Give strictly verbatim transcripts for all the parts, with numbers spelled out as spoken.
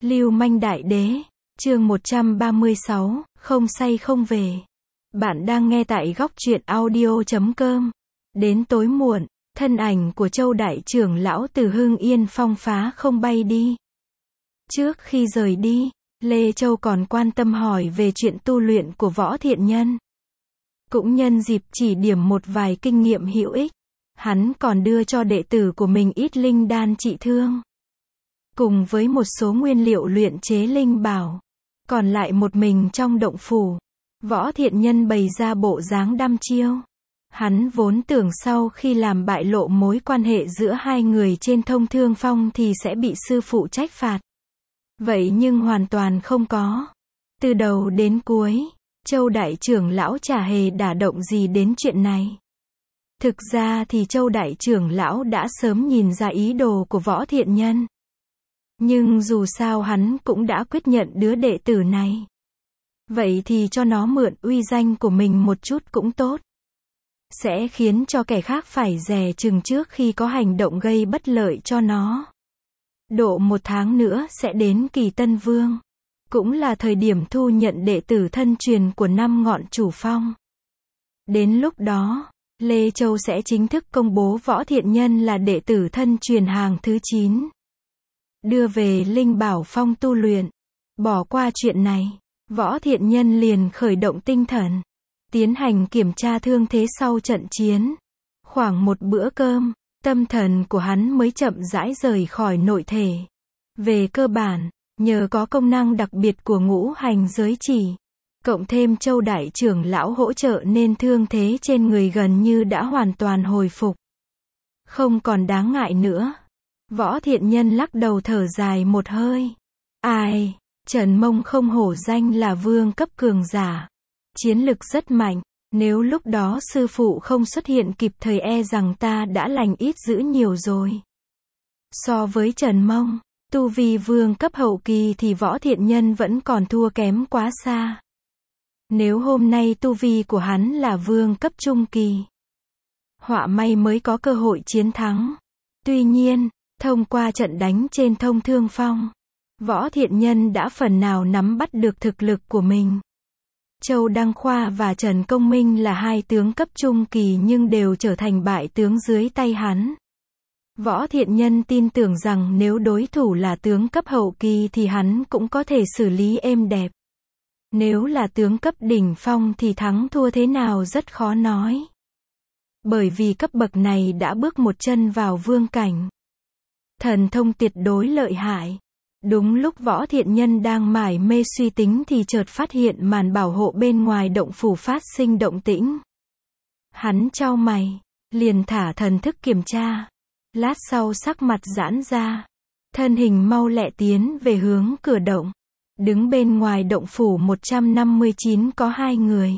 Lưu manh đại đế, chương một trăm ba mươi sáu, không say không về. Bạn đang nghe tại góc truyện audio chấm com. Đến tối muộn, thân ảnh của Châu đại trưởng lão từ Hưng Yên Phong phá không bay đi. Trước khi rời đi, Lê Châu còn quan tâm hỏi về chuyện tu luyện của Võ Thiện Nhân. Cũng nhân dịp chỉ điểm một vài kinh nghiệm hữu ích, hắn còn đưa cho đệ tử của mình ít linh đan trị thương, cùng với một số nguyên liệu luyện chế linh bảo. Còn lại một mình trong động phủ, Võ Thiện Nhân bày ra bộ dáng đăm chiêu. Hắn vốn tưởng sau khi làm bại lộ mối quan hệ giữa hai người trên Thông Thương Phong thì sẽ bị sư phụ trách phạt. Vậy nhưng hoàn toàn không có. Từ đầu đến cuối, Châu đại trưởng lão chả hề đả động gì đến chuyện này. Thực ra thì Châu đại trưởng lão đã sớm nhìn ra ý đồ của Võ Thiện Nhân. Nhưng dù sao hắn cũng đã quyết nhận đứa đệ tử này. Vậy thì cho nó mượn uy danh của mình một chút cũng tốt. Sẽ khiến cho kẻ khác phải dè chừng trước khi có hành động gây bất lợi cho nó. Độ một tháng nữa sẽ đến kỳ Tân Vương. Cũng là thời điểm thu nhận đệ tử thân truyền của năm ngọn chủ phong. Đến lúc đó, Lê Châu sẽ chính thức công bố Võ Thiện Nhân là đệ tử thân truyền hàng thứ chín. Đưa về Linh Bảo Phong tu luyện. Bỏ qua chuyện này, Võ Thiện Nhân liền khởi động tinh thần, tiến hành kiểm tra thương thế sau trận chiến. Khoảng một bữa cơm, tâm thần của hắn mới chậm rãi rời khỏi nội thể. Về cơ bản, nhờ có công năng đặc biệt của ngũ hành giới chỉ, cộng thêm Châu đại trưởng lão hỗ trợ nên thương thế trên người gần như đã hoàn toàn hồi phục. Không còn đáng ngại nữa. Võ Thiện Nhân lắc đầu thở dài một hơi. Ai, Trần Mông không hổ danh là vương cấp cường giả. Chiến lực rất mạnh, nếu lúc đó sư phụ không xuất hiện kịp thời e rằng ta đã lành ít dữ nhiều rồi. So với Trần Mông, tu vi vương cấp hậu kỳ thì Võ Thiện Nhân vẫn còn thua kém quá xa. Nếu hôm nay tu vi của hắn là vương cấp trung kỳ, họa may mới có cơ hội chiến thắng. Tuy nhiên, thông qua trận đánh trên Thông Thương Phong, Võ Thiện Nhân đã phần nào nắm bắt được thực lực của mình. Châu Đăng Khoa và Trần Công Minh là hai tướng cấp trung kỳ nhưng đều trở thành bại tướng dưới tay hắn. Võ Thiện Nhân tin tưởng rằng nếu đối thủ là tướng cấp hậu kỳ thì hắn cũng có thể xử lý êm đẹp. Nếu là tướng cấp đỉnh phong thì thắng thua thế nào rất khó nói. Bởi vì cấp bậc này đã bước một chân vào vương cảnh. Thần thông tuyệt đối lợi hại. Đúng lúc Võ Thiện Nhân đang mải mê suy tính thì chợt phát hiện màn bảo hộ bên ngoài động phủ phát sinh động tĩnh. Hắn chau mày, liền thả thần thức kiểm tra. Lát sau sắc mặt giãn ra, thân hình mau lẹ tiến về hướng cửa động. Đứng bên ngoài động phủ một trăm năm mươi chín có hai người.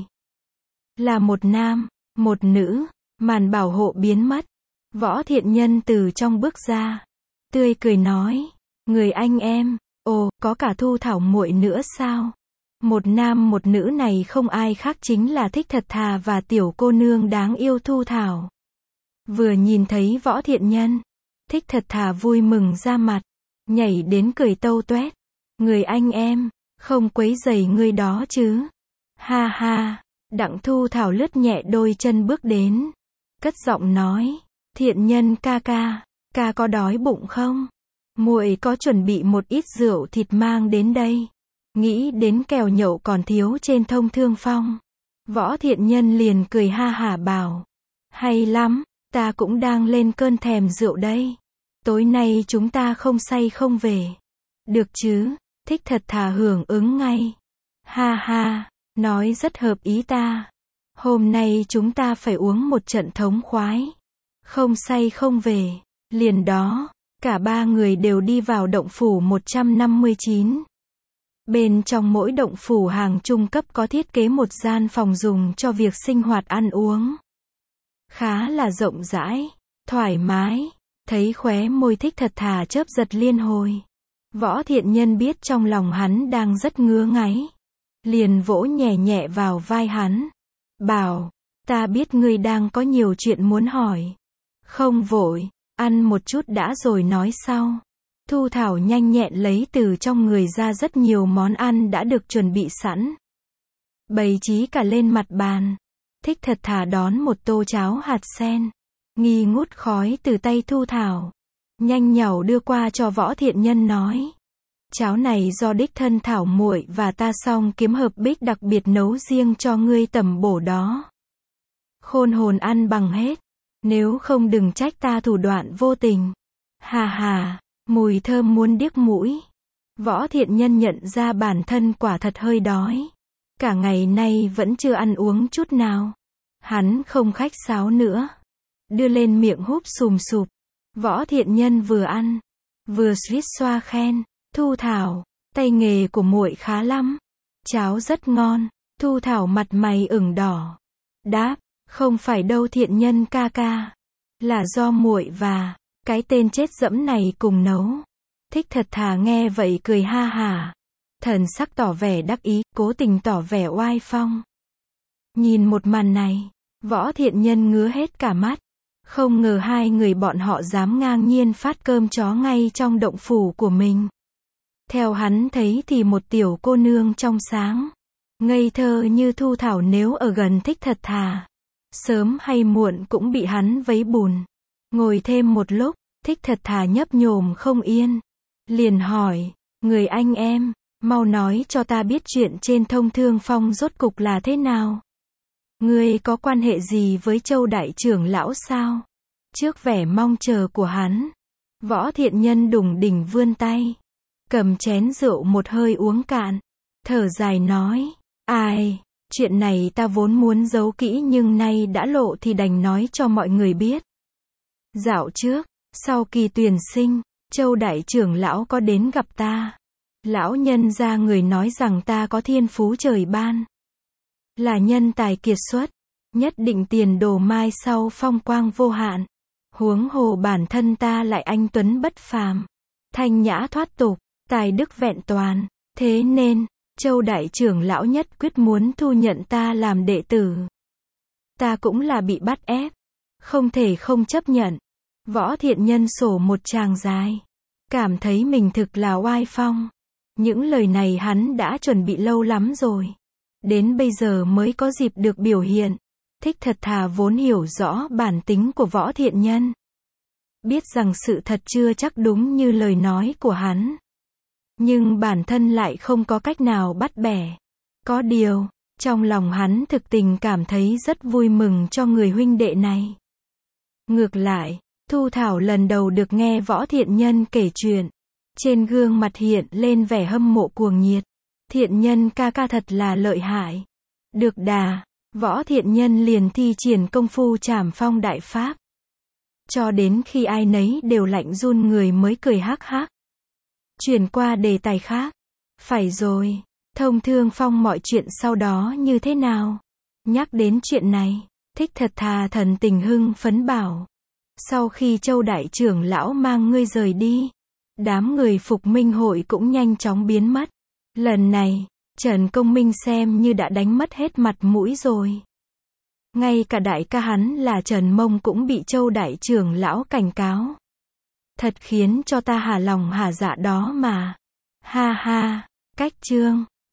Là một nam, một nữ. Màn bảo hộ biến mất. Võ Thiện Nhân từ trong bước ra, tươi cười nói, người anh em, ồ, có cả Thu Thảo muội nữa sao? Một nam một nữ này không ai khác chính là Thích Thật Thà và tiểu cô nương đáng yêu Thu Thảo. Vừa nhìn thấy Võ Thiện Nhân, Thích Thật Thà vui mừng ra mặt, nhảy đến cười tâu toét. Người anh em, không quấy rầy ngươi đó chứ? Ha ha, Đặng Thu Thảo lướt nhẹ đôi chân bước đến, cất giọng nói, Thiện Nhân ca ca, ca có đói bụng không? Muội có chuẩn bị một ít rượu thịt mang đến đây. Nghĩ đến kèo nhậu còn thiếu trên Thông Thương Phong, Võ Thiện Nhân liền cười ha hả bảo, hay lắm, ta cũng đang lên cơn thèm rượu đây. Tối nay chúng ta không say không về. Được chứ? Thích Thật Thà hưởng ứng ngay. Ha ha, nói rất hợp ý ta. Hôm nay chúng ta phải uống một trận thống khoái. Không say không về. Liền đó, cả ba người đều đi vào động phủ một trăm năm mươi chín. Bên trong mỗi động phủ hàng trung cấp có thiết kế một gian phòng dùng cho việc sinh hoạt ăn uống. Khá là rộng rãi, thoải mái. Thấy khóe môi Thích Thật Thà chớp giật liên hồi. Võ Thiện Nhân biết trong lòng hắn đang rất ngứa ngáy. Liền vỗ nhẹ nhẹ vào vai hắn. Bảo, ta biết ngươi đang có nhiều chuyện muốn hỏi. Không vội, ăn một chút đã rồi nói sau. Thu Thảo nhanh nhẹn lấy từ trong người ra rất nhiều món ăn đã được chuẩn bị sẵn. Bày trí cả lên mặt bàn. Thích thật thà đón một tô cháo hạt sen. Nghi ngút khói từ tay Thu Thảo. Nhanh nhảu đưa qua cho Võ Thiện Nhân nói. Cháo này do đích thân Thảo muội và ta song kiếm hợp bích đặc biệt nấu riêng cho ngươi tầm bổ đó. Khôn hồn ăn bằng hết. Nếu không đừng trách ta thủ đoạn vô tình. Hà hà, mùi thơm muốn điếc mũi. Võ Thiện Nhân nhận ra bản thân quả thật hơi đói. Cả ngày nay vẫn chưa ăn uống chút nào. Hắn không khách sáo nữa. Đưa lên miệng húp sùm sụp. Võ Thiện Nhân vừa ăn, vừa suýt xoa khen. Thu Thảo, tay nghề của muội khá lắm. Cháo rất ngon. Thu Thảo mặt mày ửng đỏ. Đáp, không phải đâu Thiện Nhân ca ca. Là do muội và cái tên chết dẫm này cùng nấu. Thích thật thà nghe vậy cười ha hả. Thần sắc tỏ vẻ đắc ý, cố tình tỏ vẻ oai phong. Nhìn một màn này, Võ Thiện Nhân ngứa hết cả mắt. Không ngờ hai người bọn họ dám ngang nhiên phát cơm chó ngay trong động phủ của mình. Theo hắn thấy thì một tiểu cô nương trong sáng, ngây thơ như Thu Thảo nếu ở gần Thích thật thà, sớm hay muộn cũng bị hắn vấy bùn. Ngồi thêm một lúc, Thích thật thà nhấp nhổm không yên. Liền hỏi, người anh em, mau nói cho ta biết chuyện trên Thông Thương Phong rốt cục là thế nào. Ngươi có quan hệ gì với Châu đại trưởng lão sao? Trước vẻ mong chờ của hắn, Võ Thiện Nhân đùng đỉnh vươn tay, cầm chén rượu một hơi uống cạn, thở dài nói, ai, chuyện này ta vốn muốn giấu kỹ nhưng nay đã lộ thì đành nói cho mọi người biết. Dạo trước, sau kỳ tuyển sinh, Châu đại trưởng lão có đến gặp ta. Lão nhân ra người nói rằng ta có thiên phú trời ban. Là nhân tài kiệt xuất, nhất định tiền đồ mai sau phong quang vô hạn. Huống hồ bản thân ta lại anh tuấn bất phàm, thanh nhã thoát tục, tài đức vẹn toàn. Thế nên, Châu đại trưởng lão nhất quyết muốn thu nhận ta làm đệ tử. Ta cũng là bị bắt ép, không thể không chấp nhận. Võ Thiện Nhân sổ một tràng dài, cảm thấy mình thực là oai phong. Những lời này hắn đã chuẩn bị lâu lắm rồi. Đến bây giờ mới có dịp được biểu hiện. Thích thật thà vốn hiểu rõ bản tính của Võ Thiện Nhân. Biết rằng sự thật chưa chắc đúng như lời nói của hắn. Nhưng bản thân lại không có cách nào bắt bẻ. Có điều, trong lòng hắn thực tình cảm thấy rất vui mừng cho người huynh đệ này. Ngược lại, Thu Thảo lần đầu được nghe Võ Thiện Nhân kể chuyện. Trên gương mặt hiện lên vẻ hâm mộ cuồng nhiệt. Thiện Nhân ca ca thật là lợi hại. Được đà, Võ Thiện Nhân liền thi triển công phu Trảm Phong đại pháp. Cho đến khi ai nấy đều lạnh run người mới cười hắc hắc. Chuyển qua đề tài khác. Phải rồi, Thông Thương Phong mọi chuyện sau đó như thế nào? Nhắc đến chuyện này, Thích thật thà thần tình hưng phấn bảo. Sau khi Châu đại trưởng lão mang ngươi rời đi, đám người Phục Minh hội cũng nhanh chóng biến mất. Lần này, Trần Công Minh xem như đã đánh mất hết mặt mũi rồi. Ngay cả đại ca hắn là Trần Mông cũng bị Châu đại trưởng lão cảnh cáo. Thật khiến cho ta hả lòng hả dạ đó mà. Ha ha, cách chương.